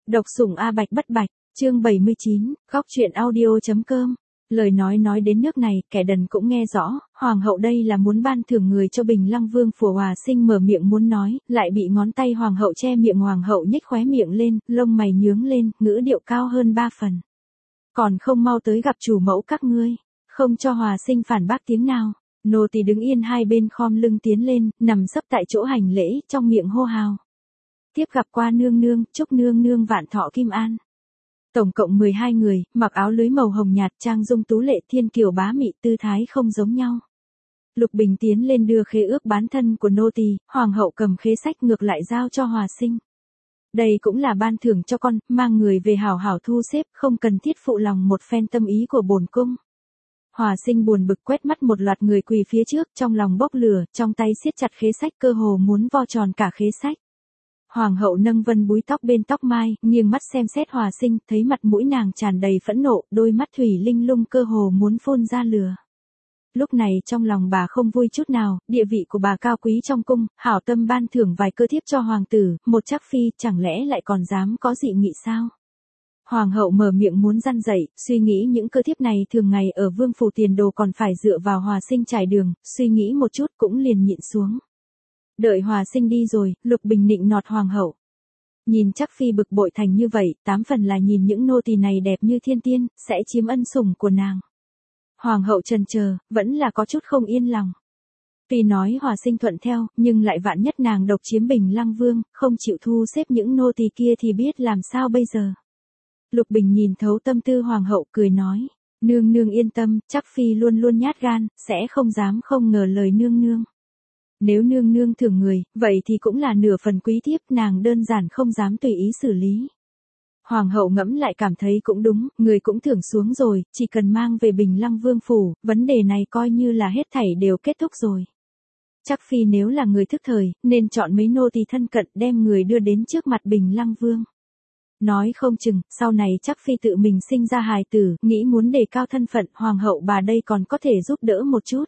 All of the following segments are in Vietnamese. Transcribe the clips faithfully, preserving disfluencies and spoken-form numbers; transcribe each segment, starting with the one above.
Độc sủng A Bạch bất bạch, chương bảy mươi chín, góc truyện audio.com. Lời nói nói đến nước này, kẻ đần cũng nghe rõ, hoàng hậu đây là muốn ban thưởng người cho Bình Lăng Vương Phù Hòa Sinh mở miệng muốn nói, lại bị ngón tay hoàng hậu che miệng, hoàng hậu nhếch khóe miệng lên, lông mày nhướng lên, ngữ điệu cao hơn ba phần. Còn không mau tới gặp chủ mẫu các ngươi, không cho Hòa Sinh phản bác tiếng nào. Nô tỳ đứng yên hai bên khom lưng tiến lên, nằm sấp tại chỗ hành lễ, trong miệng hô hào. Tiếp gặp qua nương nương, chúc nương nương vạn thọ kim an. Tổng cộng mười hai người, mặc áo lưới màu hồng nhạt, trang dung tú lệ, thiên kiều bá mị, tư thái không giống nhau. Lục Bình tiến lên đưa khế ước bán thân của nô tỳ, hoàng hậu cầm khế sách ngược lại giao cho Hòa Sinh. Đây cũng là ban thưởng cho con, mang người về hảo hảo thu xếp, không cần thiết phụ lòng một phen tâm ý của bổn cung. Hòa Sinh buồn bực quét mắt một loạt người quỳ phía trước, trong lòng bốc lửa, trong tay siết chặt khế sách, cơ hồ muốn vo tròn cả khế sách. Hoàng hậu nâng vân búi tóc bên tóc mai, nghiêng mắt xem xét Hòa Sinh, thấy mặt mũi nàng tràn đầy phẫn nộ, đôi mắt thủy linh lung cơ hồ muốn phun ra lửa. Lúc này trong lòng bà không vui chút nào, địa vị của bà cao quý trong cung, hảo tâm ban thưởng vài cơ thiếp cho hoàng tử, một chắc phi, chẳng lẽ lại còn dám có dị nghị sao? Hoàng hậu mở miệng muốn răn dậy, suy nghĩ những cơ thiếp này thường ngày ở vương phủ tiền đồ còn phải dựa vào Hòa Sinh trải đường, suy nghĩ một chút cũng liền nhịn xuống. Đợi Hòa Sinh đi rồi, Lục Bình nịnh nọt hoàng hậu. Nhìn chắc phi bực bội thành như vậy, tám phần là nhìn những nô tỳ này đẹp như thiên tiên, sẽ chiếm ân sủng của nàng. Hoàng hậu chần chờ, vẫn là có chút không yên lòng. Tuy nói Hòa Sinh thuận theo, nhưng lại vạn nhất nàng độc chiếm Bình Lăng Vương, không chịu thu xếp những nô tỳ kia thì biết làm sao bây giờ. Lục Bình nhìn thấu tâm tư hoàng hậu, cười nói, nương nương yên tâm, chắc phi luôn luôn nhát gan, sẽ không dám không ngờ lời nương nương. Nếu nương nương thưởng người, vậy thì cũng là nửa phần quý thiếp, nàng đơn giản không dám tùy ý xử lý. Hoàng hậu ngẫm lại cảm thấy cũng đúng, người cũng thưởng xuống rồi, chỉ cần mang về Bình Lăng Vương phủ, vấn đề này coi như là hết thảy đều kết thúc rồi. Chắc phi nếu là người thức thời, nên chọn mấy nô tỳ thân cận đem người đưa đến trước mặt Bình Lăng Vương. Nói không chừng, sau này chắc phi tự mình sinh ra hài tử, nghĩ muốn đề cao thân phận, hoàng hậu bà đây còn có thể giúp đỡ một chút.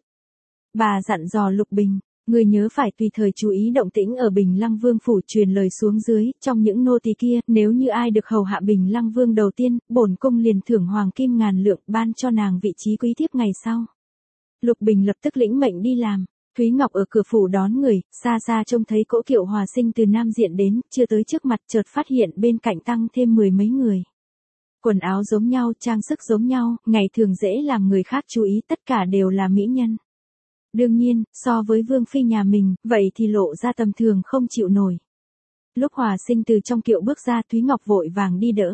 Bà dặn dò Lục Bình, người nhớ phải tùy thời chú ý động tĩnh ở Bình Lăng Vương phủ, truyền lời xuống dưới, trong những nô tỳ kia, nếu như ai được hầu hạ Bình Lăng Vương đầu tiên, bổn cung liền thưởng hoàng kim ngàn lượng, ban cho nàng vị trí quý thiếp ngày sau. Lục Bình lập tức lĩnh mệnh đi làm. Thúy Ngọc ở cửa phủ đón người, xa xa trông thấy cỗ kiệu Hòa Sinh từ Nam Diện đến, chưa tới trước mặt chợt phát hiện bên cạnh tăng thêm mười mấy người. Quần áo giống nhau, trang sức giống nhau, ngày thường dễ làm người khác chú ý, tất cả đều là mỹ nhân. Đương nhiên, so với Vương Phi nhà mình, vậy thì lộ ra tầm thường không chịu nổi. Lúc Hòa Sinh từ trong kiệu bước ra, Thúy Ngọc vội vàng đi đỡ.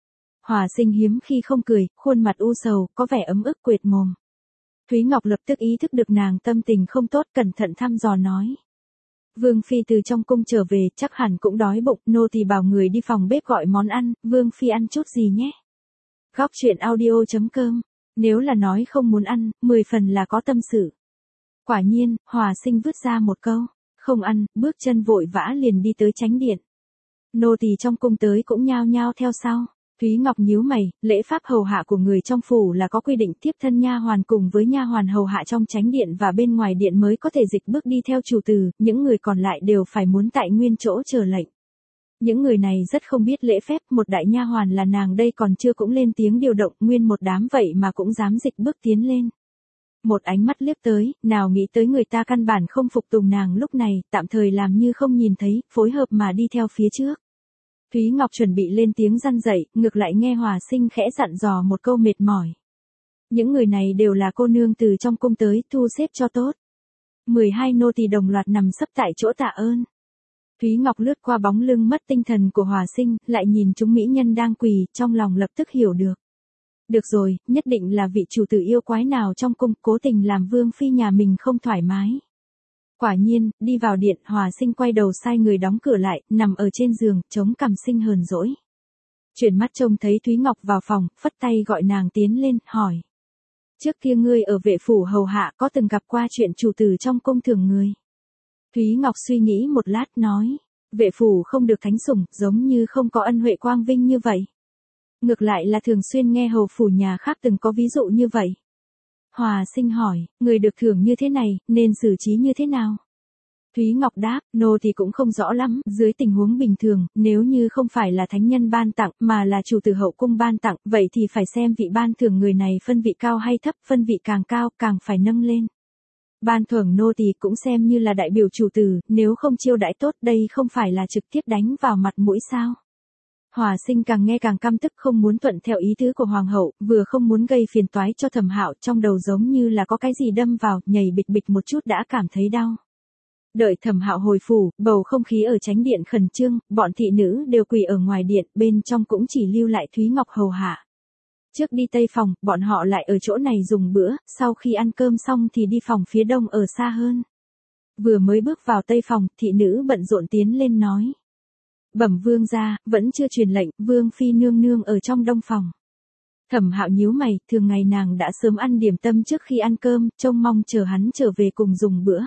Hòa Sinh hiếm khi không cười, khuôn mặt u sầu, có vẻ ấm ức quệt mồm. Thúy Ngọc lập tức ý thức được nàng tâm tình không tốt, cẩn thận thăm dò nói. Vương Phi từ trong cung trở về, chắc hẳn cũng đói bụng, nô tỳ bảo người đi phòng bếp gọi món ăn, Vương Phi ăn chút gì nhé. Góc truyện audio.com, nếu là nói không muốn ăn, mười phần là có tâm sự. Quả nhiên, Hòa Sinh vứt ra một câu, không ăn, bước chân vội vã liền đi tới chánh điện. Nô tỳ trong cung tới cũng nhao nhao theo sau. Thúy Ngọc nhíu mày, lễ pháp hầu hạ của người trong phủ là có quy định, tiếp thân nha hoàn cùng với nha hoàn hầu hạ trong chánh điện và bên ngoài điện mới có thể dịch bước đi theo chủ tử, những người còn lại đều phải muốn tại nguyên chỗ chờ lệnh. Những người này rất không biết lễ phép, một đại nha hoàn là nàng đây còn chưa cũng lên tiếng điều động, nguyên một đám vậy mà cũng dám dịch bước tiến lên. Một ánh mắt liếc tới, nào nghĩ tới người ta căn bản không phục tùng nàng lúc này, tạm thời làm như không nhìn thấy, phối hợp mà đi theo phía trước. Thúy Ngọc chuẩn bị lên tiếng răn dậy, ngược lại nghe Hòa Sinh khẽ dặn dò một câu mệt mỏi. Những người này đều là cô nương từ trong cung tới, thu xếp cho tốt. mười hai nô tỳ đồng loạt nằm sấp tại chỗ tạ ơn. Thúy Ngọc lướt qua bóng lưng mất tinh thần của Hòa Sinh, lại nhìn chúng mỹ nhân đang quỳ, trong lòng lập tức hiểu được. Được rồi, nhất định là vị chủ tử yêu quái nào trong cung, cố tình làm Vương Phi nhà mình không thoải mái. Quả nhiên, đi vào điện, Hòa Sinh quay đầu sai người đóng cửa lại, nằm ở trên giường, chống cằm sinh hờn dỗi. Chuyển mắt trông thấy Thúy Ngọc vào phòng, phất tay gọi nàng tiến lên, hỏi. Trước kia ngươi ở vệ phủ hầu hạ có từng gặp qua chuyện chủ tử trong cung thưởng người? Thúy Ngọc suy nghĩ một lát nói. Vệ phủ không được thánh sủng, giống như không có ân huệ quang vinh như vậy. Ngược lại là thường xuyên nghe hầu phủ nhà khác từng có ví dụ như vậy. Hòa Sinh hỏi, người được thưởng như thế này, nên xử trí như thế nào? Thúy Ngọc đáp, nô thì cũng không rõ lắm, dưới tình huống bình thường, nếu như không phải là thánh nhân ban tặng, mà là chủ tử hậu cung ban tặng, vậy thì phải xem vị ban thưởng người này phân vị cao hay thấp, phân vị càng cao, càng phải nâng lên. Ban thưởng nô tỳ cũng xem như là đại biểu chủ tử, nếu không chiêu đãi tốt đây không phải là trực tiếp đánh vào mặt mũi sao. Hòa Sinh càng nghe càng căm tức, không muốn thuận theo ý tứ của hoàng hậu, vừa không muốn gây phiền toái cho Thẩm Hạo, trong đầu giống như là có cái gì đâm vào, nhảy bịch bịch một chút đã cảm thấy đau. Đợi Thẩm Hạo hồi phủ, bầu không khí ở chánh điện khẩn trương, bọn thị nữ đều quỳ ở ngoài điện, bên trong cũng chỉ lưu lại Thúy Ngọc hầu hạ. Trước đi tây phòng, bọn họ lại ở chỗ này dùng bữa, sau khi ăn cơm xong thì đi phòng phía đông ở xa hơn. Vừa mới bước vào tây phòng, thị nữ bận rộn tiến lên nói. Bẩm vương gia, vẫn chưa truyền lệnh, vương phi nương nương ở trong đông phòng. Thẩm Hạo nhíu mày, thường ngày nàng đã sớm ăn điểm tâm trước khi ăn cơm, trông mong chờ hắn trở về cùng dùng bữa.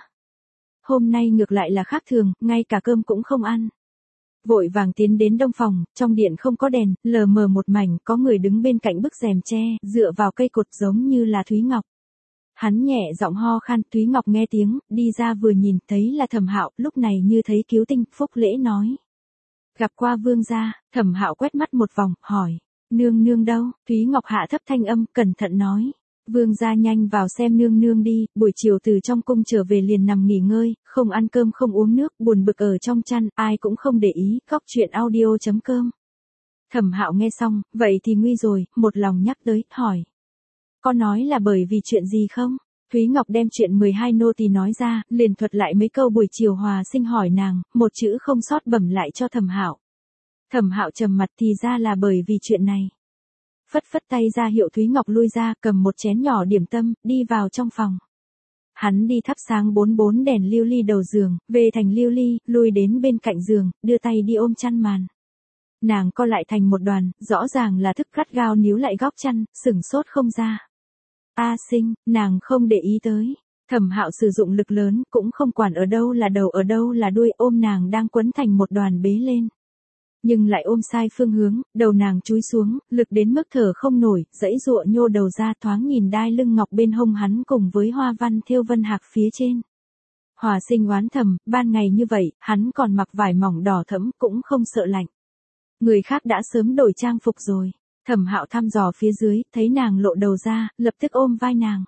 Hôm nay ngược lại là khác thường, ngay cả cơm cũng không ăn. Vội vàng tiến đến đông phòng, trong điện không có đèn, lờ mờ một mảnh, có người đứng bên cạnh bức rèm tre, dựa vào cây cột giống như là Thúy Ngọc. Hắn nhẹ giọng ho khan, Thúy Ngọc nghe tiếng, đi ra vừa nhìn thấy là Thẩm Hạo, lúc này như thấy cứu tinh, phúc lễ nói. Gặp qua vương gia, Thẩm Hạo quét mắt một vòng, hỏi, nương nương đâu? Thúy Ngọc hạ thấp thanh âm, cẩn thận nói. Vương gia nhanh vào xem nương nương đi, buổi chiều từ trong cung trở về liền nằm nghỉ ngơi, không ăn cơm không uống nước, buồn bực ở trong chăn, ai cũng không để ý, góc chuyện audio chấm com. Thẩm Hạo nghe xong, vậy thì nguy rồi, một lòng nhắc tới, hỏi. Có nói là bởi vì chuyện gì không? Thúy Ngọc đem chuyện mười hai nô tỳ nói ra, liền thuật lại mấy câu buổi chiều Hòa Sinh hỏi nàng, một chữ không sót bẩm lại cho Thẩm Hạo. Thẩm Hạo trầm mặt, thì ra là bởi vì chuyện này. Phất phất tay ra hiệu Thúy Ngọc lui ra, cầm một chén nhỏ điểm tâm, đi vào trong phòng. Hắn đi thắp sáng bốn bốn đèn lưu ly đầu giường, về thành lưu ly, lui đến bên cạnh giường, đưa tay đi ôm chăn màn. Nàng co lại thành một đoàn, rõ ràng là thức gắt gao níu lại góc chăn, sửng sốt không ra. A Sinh, nàng không để ý tới. Thẩm Hạo sử dụng lực lớn, cũng không quản ở đâu là đầu ở đâu là đuôi, ôm nàng đang quấn thành một đoàn bế lên. Nhưng lại ôm sai phương hướng, đầu nàng chúi xuống, lực đến mức thở không nổi, dãy dụa nhô đầu ra, thoáng nhìn đai lưng ngọc bên hông hắn cùng với hoa văn thêu vân hạc phía trên. Hòa Sinh oán thầm, ban ngày như vậy, hắn còn mặc vải mỏng đỏ thẫm, cũng không sợ lạnh. Người khác đã sớm đổi trang phục rồi. Thẩm Hạo thăm dò phía dưới, thấy nàng lộ đầu ra, lập tức ôm vai nàng.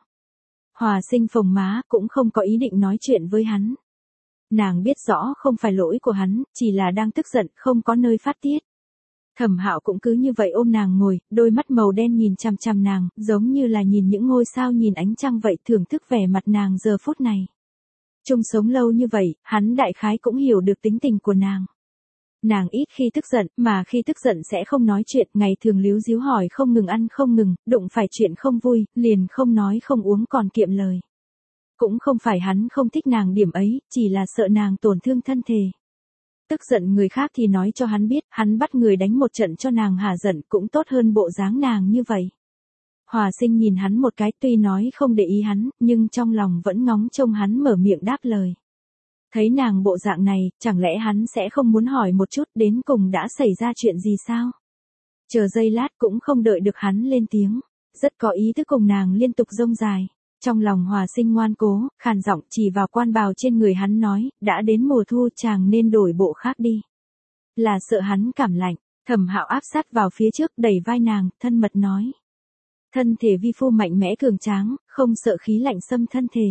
Hòa Sinh phồng má, cũng không có ý định nói chuyện với hắn. Nàng biết rõ không phải lỗi của hắn, chỉ là đang tức giận, không có nơi phát tiết. Thẩm Hạo cũng cứ như vậy ôm nàng ngồi, đôi mắt màu đen nhìn chằm chằm nàng, giống như là nhìn những ngôi sao nhìn ánh trăng vậy, thưởng thức vẻ mặt nàng giờ phút này. Chung sống lâu như vậy, hắn đại khái cũng hiểu được tính tình của nàng. Nàng ít khi tức giận, mà khi tức giận sẽ không nói chuyện, ngày thường líu díu hỏi không ngừng ăn không ngừng, đụng phải chuyện không vui, liền không nói không uống còn kiệm lời. Cũng không phải hắn không thích nàng điểm ấy, chỉ là sợ nàng tổn thương thân thể. Tức giận người khác thì nói cho hắn biết, hắn bắt người đánh một trận cho nàng hả giận cũng tốt hơn bộ dáng nàng như vậy. Hòa Sinh nhìn hắn một cái, tuy nói không để ý hắn, nhưng trong lòng vẫn ngóng trông hắn mở miệng đáp lời. Thấy nàng bộ dạng này, chẳng lẽ hắn sẽ không muốn hỏi một chút đến cùng đã xảy ra chuyện gì sao? Chờ giây lát cũng không đợi được hắn lên tiếng. Rất có ý thức cùng nàng liên tục rông dài. Trong lòng Hòa Sinh ngoan cố, khàn giọng chỉ vào quan bào trên người hắn nói, đã đến mùa thu chàng nên đổi bộ khác đi. Là sợ hắn cảm lạnh, Thẩm Hạo áp sát vào phía trước đẩy vai nàng, thân mật nói. Thân thể vi phu mạnh mẽ cường tráng, không sợ khí lạnh xâm thân thể.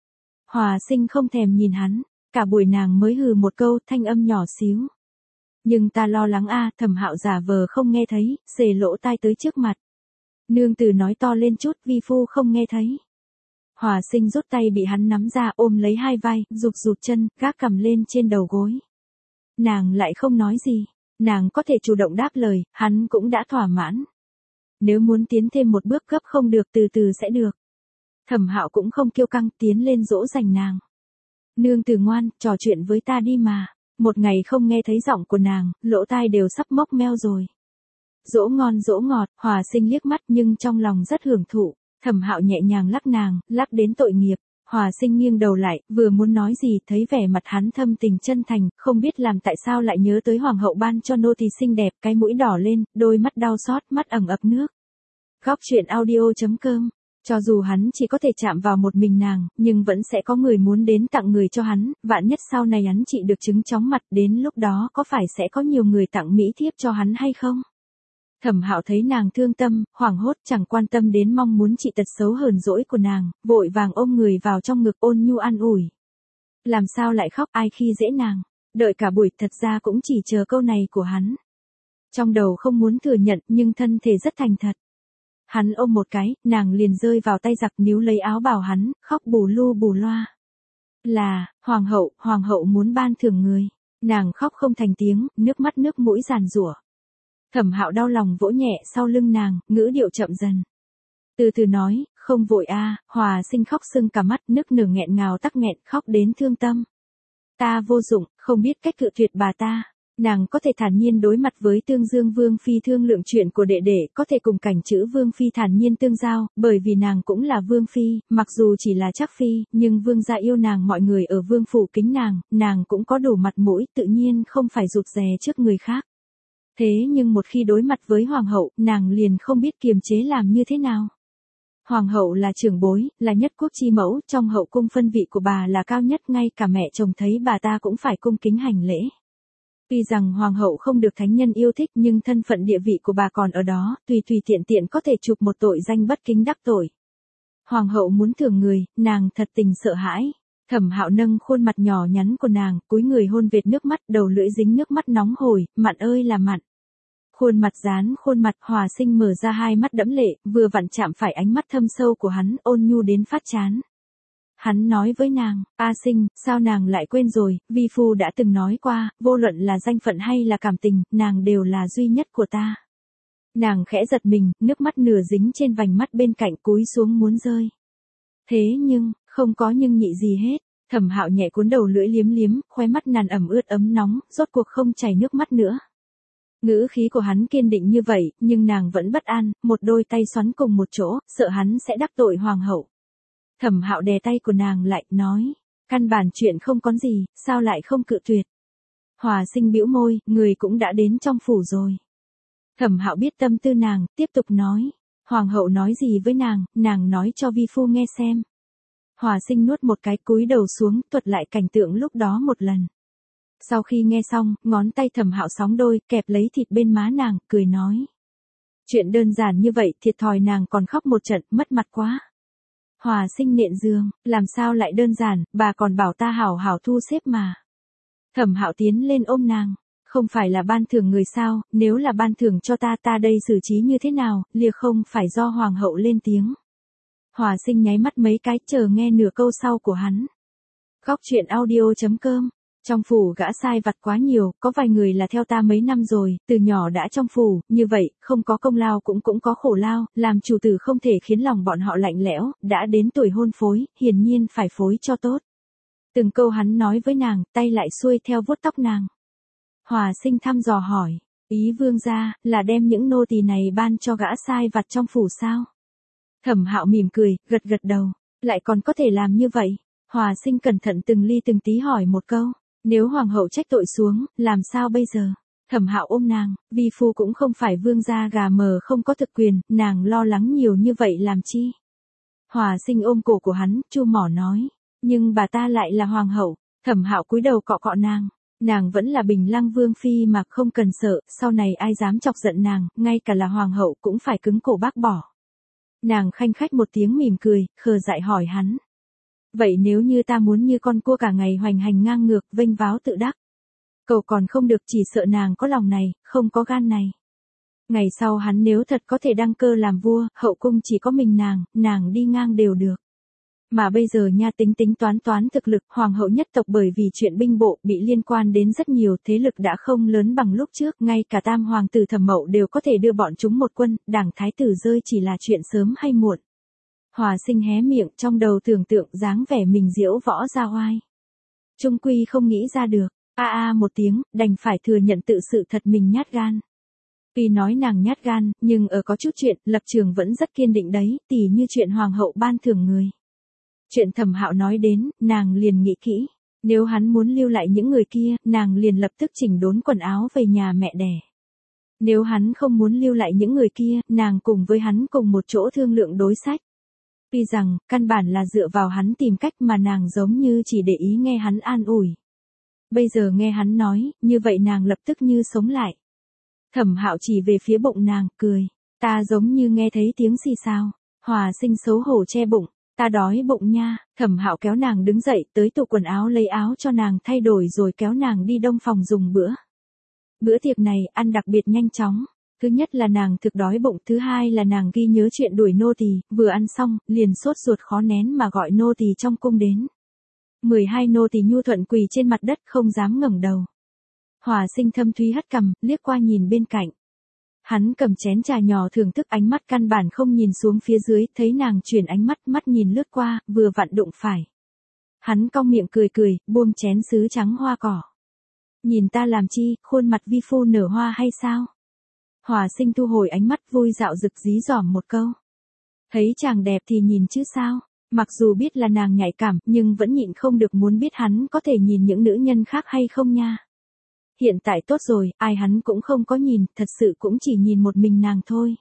Hòa Sinh không thèm nhìn hắn. Cả buổi nàng mới hừ một câu, thanh âm nhỏ xíu. Nhưng ta lo lắng a, Thẩm Hạo giả vờ không nghe thấy, xề lỗ tai tới trước mặt. Nương tử nói to lên chút, vi phu không nghe thấy. Hòa Sinh rút tay bị hắn nắm ra, ôm lấy hai vai, rụt rụt chân, gác cầm lên trên đầu gối. Nàng lại không nói gì, nàng có thể chủ động đáp lời, hắn cũng đã thỏa mãn. Nếu muốn tiến thêm một bước gấp không được, từ từ sẽ được. Thẩm Hạo cũng không kiêu căng, tiến lên dỗ dành nàng. Nương tử ngoan, trò chuyện với ta đi mà. Một ngày không nghe thấy giọng của nàng, lỗ tai đều sắp mốc meo rồi. Dỗ ngon dỗ ngọt, Hòa Sinh liếc mắt nhưng trong lòng rất hưởng thụ. Thẩm Hạo nhẹ nhàng lắc nàng, lắc đến tội nghiệp. Hòa Sinh nghiêng đầu lại, vừa muốn nói gì, thấy vẻ mặt hắn thâm tình chân thành, không biết làm tại sao lại nhớ tới hoàng hậu ban cho nô tỳ xinh đẹp, cái mũi đỏ lên, đôi mắt đau xót, mắt ẩn ập nước. Góc chuyện audio chấm com Cho dù hắn chỉ có thể chạm vào một mình nàng, nhưng vẫn sẽ có người muốn đến tặng người cho hắn, vạn nhất sau này hắn chị được chứng chóng mặt, đến lúc đó có phải sẽ có nhiều người tặng mỹ thiếp cho hắn hay không? Thẩm Hạo thấy nàng thương tâm, hoảng hốt, chẳng quan tâm đến mong muốn trị tật xấu hờn dỗi của nàng, vội vàng ôm người vào trong ngực ôn nhu an ủi. Làm sao lại khóc, ai khi dễ nàng? Đợi cả buổi thật ra cũng chỉ chờ câu này của hắn. Trong đầu không muốn thừa nhận nhưng thân thể rất thành thật. Hắn ôm một cái, nàng liền rơi vào tay giặc níu lấy áo bào hắn, khóc bù lu bù loa. Là, hoàng hậu, hoàng hậu muốn ban thưởng người. Nàng khóc không thành tiếng, nước mắt nước mũi giàn giụa. Thẩm Hạo đau lòng vỗ nhẹ sau lưng nàng, ngữ điệu chậm dần. Từ từ nói, không vội a. Hòa Sinh khóc sưng cả mắt, nức nở nghẹn ngào tắc nghẹn, khóc đến thương tâm. Ta vô dụng, không biết cách cự tuyệt bà ta. Nàng có thể thản nhiên đối mặt với Tương Dương Vương Phi thương lượng chuyện của đệ đệ, có thể cùng cảnh chữ Vương Phi thản nhiên tương giao, bởi vì nàng cũng là Vương Phi, mặc dù chỉ là trác Phi, nhưng Vương gia yêu nàng, mọi người ở Vương phủ kính nàng, nàng cũng có đủ mặt mũi, tự nhiên không phải rụt rè trước người khác. Thế nhưng một khi đối mặt với Hoàng hậu, nàng liền không biết kiềm chế làm như thế nào. Hoàng hậu là trưởng bối, là nhất quốc chi mẫu, trong hậu cung phân vị của bà là cao nhất, ngay cả mẹ chồng thấy bà ta cũng phải cung kính hành lễ. Tuy rằng hoàng hậu không được thánh nhân yêu thích nhưng thân phận địa vị của bà còn ở đó, tùy tùy tiện tiện có thể chụp một tội danh bất kính đắc tội. Hoàng hậu muốn thưởng người, nàng thật tình sợ hãi. Thẩm Hạo nâng khuôn mặt nhỏ nhắn của nàng, cúi người hôn vệt nước mắt, đầu lưỡi dính nước mắt nóng hổi, mặn ơi là mặn. Khuôn mặt dán khuôn mặt, Hòa Sinh mở ra hai mắt đẫm lệ, vừa vặn chạm phải ánh mắt thâm sâu của hắn, ôn nhu đến phát chán. Hắn nói với nàng, A Sinh, sao nàng lại quên rồi, vi phu đã từng nói qua, vô luận là danh phận hay là cảm tình, nàng đều là duy nhất của ta. Nàng khẽ giật mình, nước mắt nửa dính trên vành mắt bên cạnh, cúi xuống muốn rơi. Thế nhưng, không có nhưng nhị gì hết. Thẩm Hạo nhẹ cuốn đầu lưỡi liếm liếm, khóe mắt nàng ẩm ướt ấm nóng, rốt cuộc không chảy nước mắt nữa. Ngữ khí của hắn kiên định như vậy, nhưng nàng vẫn bất an, một đôi tay xoắn cùng một chỗ, sợ hắn sẽ đắc tội hoàng hậu. Thẩm Hạo đè tay của nàng lại, nói, căn bản chuyện không có gì, sao lại không cự tuyệt. Hòa Sinh bĩu môi, người cũng đã đến trong phủ rồi. Thẩm Hạo biết tâm tư nàng, tiếp tục nói, hoàng hậu nói gì với nàng, nàng nói cho vi phu nghe xem. Hòa Sinh nuốt một cái, cúi đầu xuống, thuật lại cảnh tượng lúc đó một lần. Sau khi nghe xong, ngón tay Thẩm Hạo sóng đôi, kẹp lấy thịt bên má nàng, cười nói. Chuyện đơn giản như vậy, thiệt thòi nàng còn khóc một trận, mất mặt quá. Hòa Sinh nện giường, làm sao lại đơn giản, bà còn bảo ta hảo hảo thu xếp mà. Thẩm Hạo tiến lên ôm nàng, không phải là ban thưởng người sao, nếu là ban thưởng cho ta ta đây xử trí như thế nào, lìa không phải do hoàng hậu lên tiếng. Hòa Sinh nháy mắt mấy cái, chờ nghe nửa câu sau của hắn. Góc truyện audio chấm com. Trong phủ gã sai vặt quá nhiều, có vài người là theo ta mấy năm rồi, từ nhỏ đã trong phủ, như vậy, không có công lao cũng cũng có khổ lao, làm chủ tử không thể khiến lòng bọn họ lạnh lẽo, đã đến tuổi hôn phối, hiển nhiên phải phối cho tốt. Từng câu hắn nói với nàng, tay lại xuôi theo vuốt tóc nàng. Hòa Sinh thăm dò hỏi, ý vương gia, là đem những nô tỳ này ban cho gã sai vặt trong phủ sao? Thẩm Hạo mỉm cười, gật gật đầu, lại còn có thể làm như vậy. Hòa Sinh cẩn thận từng ly từng tí hỏi một câu. Nếu hoàng hậu trách tội xuống, làm sao bây giờ? Thẩm Hạo ôm nàng, vi phu cũng không phải vương gia gà mờ không có thực quyền, nàng lo lắng nhiều như vậy làm chi? Hòa Sinh ôm cổ của hắn, chu mỏ nói, nhưng bà ta lại là hoàng hậu. Thẩm Hạo cúi đầu cọ cọ nàng, nàng vẫn là Bình Lăng Vương Phi mà không cần sợ, sau này ai dám chọc giận nàng, ngay cả là hoàng hậu cũng phải cứng cổ bác bỏ. Nàng khanh khách một tiếng mỉm cười, khờ dại hỏi hắn. Vậy nếu như ta muốn như con cua cả ngày hoành hành ngang ngược, vênh váo tự đắc. Cầu còn không được, chỉ sợ nàng có lòng này, không có gan này. Ngày sau hắn nếu thật có thể đăng cơ làm vua, hậu cung chỉ có mình nàng, nàng đi ngang đều được. Mà bây giờ nha tính tính toán toán thực lực, hoàng hậu nhất tộc bởi vì chuyện binh bộ bị liên quan đến rất nhiều thế lực đã không lớn bằng lúc trước, ngay cả tam hoàng tử Thẩm Mậu đều có thể đưa bọn chúng một quân, đảng thái tử rơi chỉ là chuyện sớm hay muộn. Hòa Sinh hé miệng, trong đầu tưởng tượng dáng vẻ mình diễu võ ra oai. Trung quy không nghĩ ra được, a a một tiếng, đành phải thừa nhận tự sự thật mình nhát gan. Tuy nói nàng nhát gan, nhưng ở có chút chuyện, lập trường vẫn rất kiên định đấy, tỉ như chuyện hoàng hậu ban thưởng người. Chuyện Thẩm Hạo nói đến, nàng liền nghĩ kỹ, nếu hắn muốn lưu lại những người kia, nàng liền lập tức chỉnh đốn quần áo về nhà mẹ đẻ. Nếu hắn không muốn lưu lại những người kia, nàng cùng với hắn cùng một chỗ thương lượng đối sách. Tuy rằng, căn bản là dựa vào hắn tìm cách mà nàng giống như chỉ để ý nghe hắn an ủi. Bây giờ nghe hắn nói, như vậy nàng lập tức như sống lại. Thẩm Hạo chỉ về phía bụng nàng, cười. Ta giống như nghe thấy tiếng xì xào. Hòa Sinh xấu hổ che bụng. Ta đói bụng nha. Thẩm Hạo kéo nàng đứng dậy, tới tủ quần áo lấy áo cho nàng thay đổi rồi kéo nàng đi đông phòng dùng bữa. Bữa tiệc này ăn đặc biệt nhanh chóng. Thứ nhất là nàng thực đói bụng, thứ hai là nàng ghi nhớ chuyện đuổi nô tỳ, vừa ăn xong, liền sốt ruột khó nén mà gọi nô tỳ trong cung đến. mười hai nô tỳ nhu thuận quỳ trên mặt đất không dám ngẩng đầu. Hòa Sinh thâm thúy hất cằm, liếc qua nhìn bên cạnh. Hắn cầm chén trà nhỏ thưởng thức, ánh mắt căn bản không nhìn xuống phía dưới, thấy nàng chuyển ánh mắt, mắt nhìn lướt qua, vừa vặn đụng phải. Hắn cong miệng cười cười, buông chén sứ trắng hoa cỏ. Nhìn ta làm chi, khuôn mặt vi phu nở hoa hay sao? Hòa Sinh thu hồi ánh mắt, vui dạo rực dí dỏm một câu. Thấy chàng đẹp thì nhìn chứ sao? Mặc dù biết là nàng nhạy cảm, nhưng vẫn nhịn không được muốn biết hắn có thể nhìn những nữ nhân khác hay không nha. Hiện tại tốt rồi, ai hắn cũng không có nhìn, thật sự cũng chỉ nhìn một mình nàng thôi.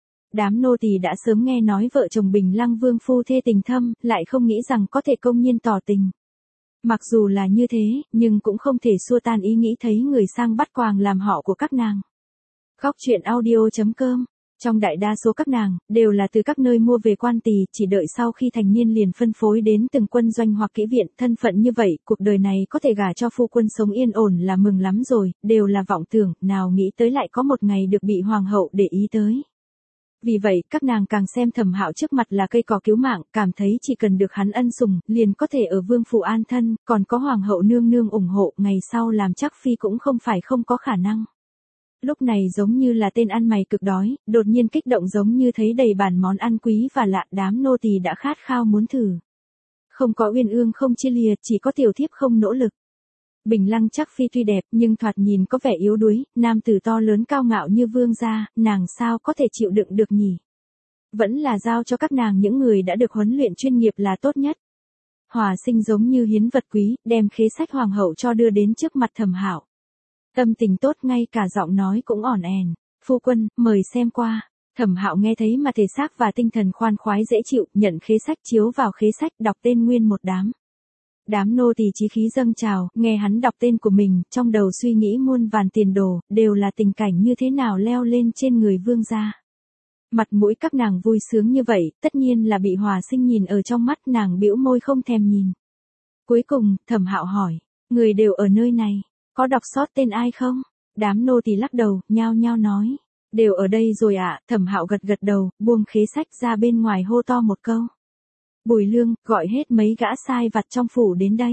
Đám nô tỳ đã sớm nghe nói vợ chồng Bình Lăng Vương phu thê tình thâm, lại không nghĩ rằng có thể công nhiên tỏ tình. Mặc dù là như thế, nhưng cũng không thể xua tan ý nghĩ thấy người sang bắt quàng làm họ của các nàng. Khóc chuyện audio chấm com. Trong đại đa số các nàng, đều là từ các nơi mua về quan tỳ, chỉ đợi sau khi thành niên liền phân phối đến từng quân doanh hoặc kỹ viện, thân phận như vậy, cuộc đời này có thể gả cho phu quân sống yên ổn là mừng lắm rồi, đều là vọng tưởng, nào nghĩ tới lại có một ngày được bị hoàng hậu để ý tới. Vì vậy, các nàng càng xem Thẩm Hạo trước mặt là cây cỏ cứu mạng, cảm thấy chỉ cần được hắn ân sủng, liền có thể ở vương phủ an thân, còn có hoàng hậu nương nương ủng hộ, ngày sau làm chắc phi cũng không phải không có khả năng. Lúc này giống như là tên ăn mày cực đói, đột nhiên kích động giống như thấy đầy bàn món ăn quý và lạ, đám nô tỳ đã khát khao muốn thử. Không có uyên ương không chia lìa, chỉ có tiểu thiếp không nỗ lực. Bình Lăng chắc phi tuy đẹp nhưng thoạt nhìn có vẻ yếu đuối, nam tử to lớn cao ngạo như vương gia, nàng sao có thể chịu đựng được nhỉ? Vẫn là giao cho các nàng những người đã được huấn luyện chuyên nghiệp là tốt nhất. Hòa Sinh giống như hiến vật quý, đem khế sách hoàng hậu cho đưa đến trước mặt Thẩm Hạo. Tâm tình tốt, ngay cả giọng nói cũng ỏn ẻn. Phu quân, mời xem qua. Thẩm Hạo nghe thấy mà thể xác và tinh thần khoan khoái dễ chịu, nhận khế sách chiếu vào khế sách, đọc tên nguyên một đám. Đám nô tỳ chí khí dâng trào, nghe hắn đọc tên của mình, trong đầu suy nghĩ muôn vàn tiền đồ, đều là tình cảnh như thế nào leo lên trên người vương gia. Mặt mũi các nàng vui sướng như vậy, tất nhiên là bị Hòa Sinh nhìn ở trong mắt, nàng bĩu môi không thèm nhìn. Cuối cùng, Thẩm Hạo hỏi, người đều ở nơi này, có đọc sót tên ai không? Đám nô tỳ lắc đầu, nhao nhao nói, đều ở đây rồi ạ. À? Thẩm Hạo gật gật đầu, buông khế sách ra bên ngoài hô to một câu. Bùi Lương, gọi hết mấy gã sai vặt trong phủ đến đây.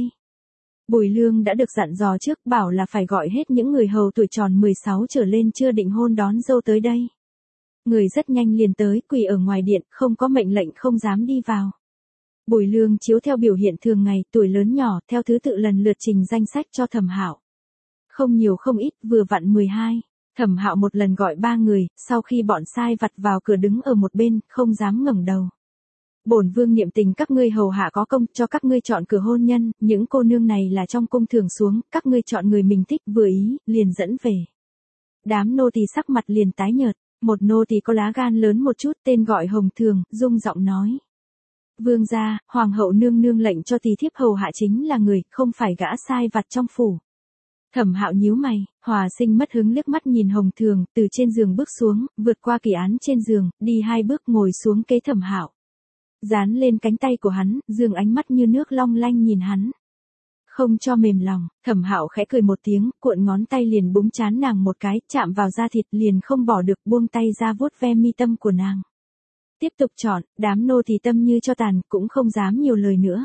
Bùi Lương đã được dặn dò trước, bảo là phải gọi hết những người hầu tuổi tròn mười sáu trở lên chưa định hôn đón dâu tới đây. Người rất nhanh liền tới, quỳ ở ngoài điện, không có mệnh lệnh không dám đi vào. Bùi Lương chiếu theo biểu hiện thường ngày, tuổi lớn nhỏ, theo thứ tự lần lượt trình danh sách cho Thẩm Hạo. Không nhiều không ít, vừa vặn mười hai. Thẩm Hạo một lần gọi ba người, sau khi bọn sai vặt vào cửa đứng ở một bên, không dám ngẩng đầu. Bổn vương niệm tình các ngươi hầu hạ có công, cho các ngươi chọn cửa hôn nhân, những cô nương này là trong cung thường xuống, các ngươi chọn người mình thích vừa ý, liền dẫn về. Đám nô tỳ sắc mặt liền tái nhợt, một nô tỳ có lá gan lớn một chút, tên gọi Hồng Thường, rung giọng nói. Vương gia, hoàng hậu nương nương lệnh cho tỳ thiếp hầu hạ chính là người, không phải gã sai vặt trong phủ. Thẩm Hạo nhíu mày, Hòa Sinh mất hứng liếc mắt nhìn Hồng Thường, từ trên giường bước xuống, vượt qua kỳ án trên giường, đi hai bước ngồi xuống kế Thẩm Hạo. Dán lên cánh tay của hắn, dương ánh mắt như nước long lanh nhìn hắn. Không cho mềm lòng, Thẩm Hạo khẽ cười một tiếng, cuộn ngón tay liền búng trán nàng một cái, chạm vào da thịt liền không bỏ được, buông tay ra vuốt ve mi tâm của nàng. Tiếp tục chọn, đám nô tỳ tâm như cho tàn, cũng không dám nhiều lời nữa.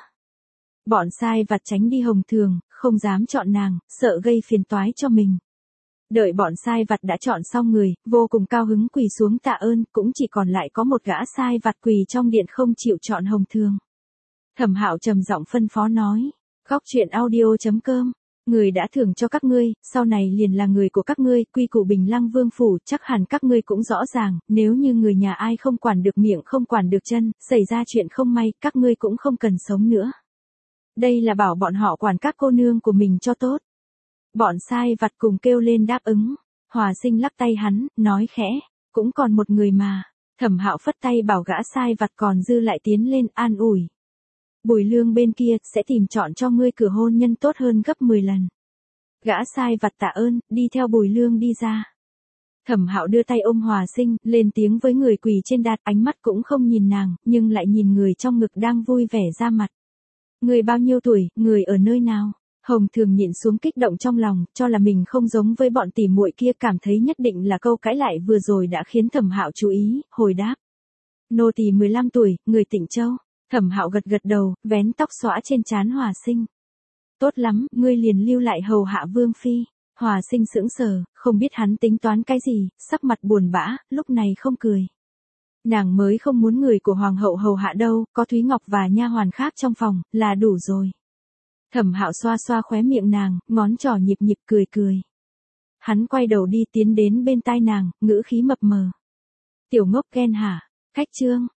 Bọn sai vặt tránh đi Hồng Thường, không dám chọn nàng, sợ gây phiền toái cho mình. Đợi bọn sai vặt đã chọn xong người, vô cùng cao hứng quỳ xuống tạ ơn, cũng chỉ còn lại có một gã sai vặt quỳ trong điện không chịu chọn Hồng Thường. Thẩm Hạo trầm giọng phân phó nói, khóc chuyện audio chấm com, người đã thưởng cho các ngươi, sau này liền là người của các ngươi, quy củ Bình Lăng Vương phủ, chắc hẳn các ngươi cũng rõ ràng, nếu như người nhà ai không quản được miệng không quản được chân, xảy ra chuyện không may, các ngươi cũng không cần sống nữa. Đây là bảo bọn họ quản các cô nương của mình cho tốt. Bọn sai vặt cùng kêu lên đáp ứng. Hòa Sinh lắc tay hắn, nói khẽ, cũng còn một người mà. Thẩm Hạo phất tay bảo gã sai vặt còn dư lại tiến lên an ủi. Bùi Lương bên kia sẽ tìm chọn cho ngươi cửa hôn nhân tốt hơn gấp mười lần. Gã sai vặt tạ ơn, đi theo Bùi Lương đi ra. Thẩm Hạo đưa tay ôm Hòa Sinh, lên tiếng với người quỳ trên đạt, ánh mắt cũng không nhìn nàng, nhưng lại nhìn người trong ngực đang vui vẻ ra mặt. Người bao nhiêu tuổi, người ở nơi nào? Hồng Thường nhịn xuống kích động trong lòng, cho là mình không giống với bọn tỉ muội kia, cảm thấy nhất định là câu cãi lại vừa rồi đã khiến Thẩm Hạo chú ý, hồi đáp. Nô tỳ mười lăm tuổi, người Tịnh Châu. Thẩm Hạo gật gật đầu, vén tóc xõa trên trán Hòa Sinh. Tốt lắm, ngươi liền lưu lại hầu hạ Vương phi. Hòa Sinh sững sờ, không biết hắn tính toán cái gì, sắc mặt buồn bã, lúc này không cười. Nàng mới không muốn người của hoàng hậu hầu hạ đâu, có Thúy Ngọc và nha hoàn khác trong phòng, là đủ rồi. Thẩm Hạo xoa xoa khóe miệng nàng, ngón trỏ nhịp nhịp cười cười. Hắn quay đầu đi tiến đến bên tai nàng, ngữ khí mập mờ. Tiểu ngốc ghen hả? Cách chương.